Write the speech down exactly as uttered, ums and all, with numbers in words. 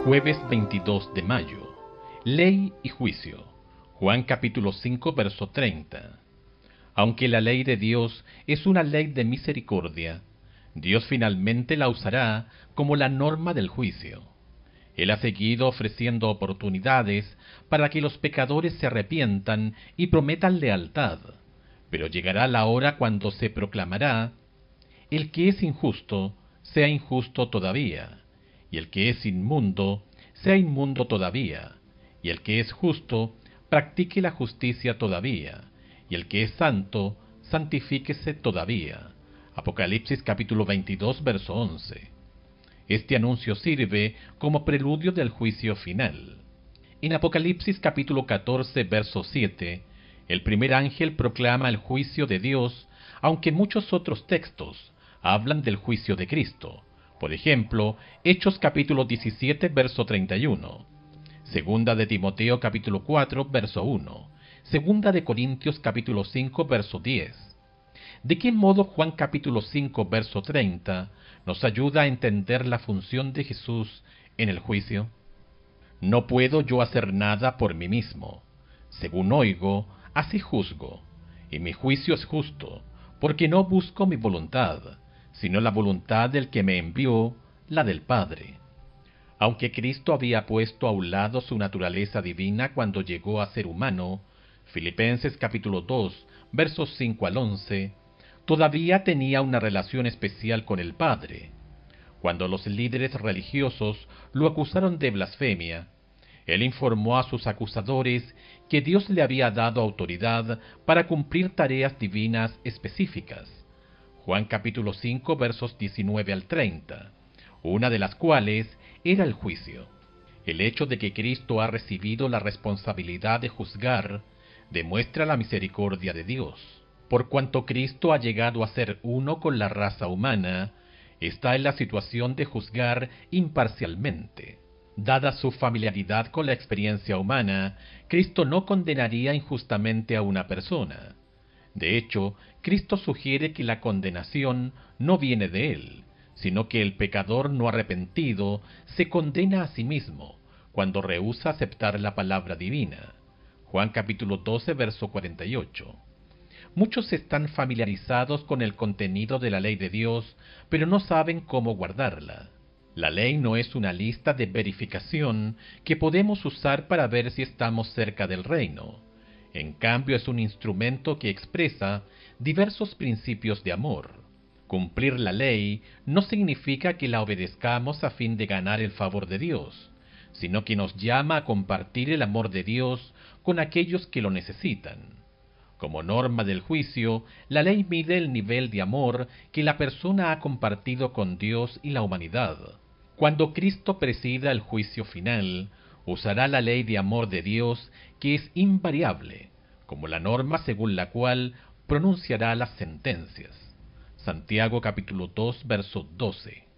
Jueves veintidós de mayo. Ley y juicio. Juan capítulo cinco, verso treinta. Aunque la ley de Dios es una ley de misericordia, Dios finalmente la usará como la norma del juicio. Él ha seguido ofreciendo oportunidades para que los pecadores se arrepientan y prometan lealtad, pero llegará la hora cuando se proclamará: el que es injusto, sea injusto todavía, y el que es inmundo, sea inmundo todavía, y el que es justo, practique la justicia todavía, y el que es santo, santifíquese todavía. Apocalipsis capítulo veintidós, verso once. Este anuncio sirve como preludio del juicio final. En Apocalipsis capítulo catorce, verso siete, el primer ángel proclama el juicio de Dios, aunque muchos otros textos hablan del juicio de Cristo. Por ejemplo, Hechos capítulo diecisiete, verso treinta y uno. Segunda de Timoteo capítulo cuatro, verso uno. Segunda de Corintios capítulo cinco, verso diez. ¿De qué modo Juan capítulo cinco, verso treinta nos ayuda a entender la función de Jesús en el juicio? No puedo yo hacer nada por mí mismo. Según oigo, así juzgo, y mi juicio es justo, porque no busco mi voluntad, sino la voluntad del que me envió, la del Padre. Aunque Cristo había puesto a un lado su naturaleza divina cuando llegó a ser humano, Filipenses capítulo dos, versos cinco al once, todavía tenía una relación especial con el Padre. Cuando los líderes religiosos lo acusaron de blasfemia, él informó a sus acusadores que Dios le había dado autoridad para cumplir tareas divinas específicas. Juan capítulo cinco, versos diecinueve al treinta, una de las cuales era el juicio. El hecho de que Cristo ha recibido la responsabilidad de juzgar demuestra la misericordia de Dios. Por cuanto Cristo ha llegado a ser uno con la raza humana, está en la situación de juzgar imparcialmente. Dada su familiaridad con la experiencia humana, Cristo no condenaría injustamente a una persona. De hecho, Cristo sugiere que la condenación no viene de él, sino que el pecador no arrepentido se condena a sí mismo cuando rehúsa aceptar la palabra divina. Juan capítulo doce, verso cuarenta y ocho. Muchos están familiarizados con el contenido de la ley de Dios, pero no saben cómo guardarla. La ley no es una lista de verificación que podemos usar para ver si estamos cerca del reino. En cambio, es un instrumento que expresa diversos principios de amor. Cumplir la ley no significa que la obedezcamos a fin de ganar el favor de Dios, sino que nos llama a compartir el amor de Dios con aquellos que lo necesitan. Como norma del juicio, la ley mide el nivel de amor que la persona ha compartido con Dios y la humanidad. Cuando Cristo presida el juicio final, usará la ley de amor de Dios, que es invariable, como la norma según la cual pronunciará las sentencias. Santiago capítulo dos, verso doce.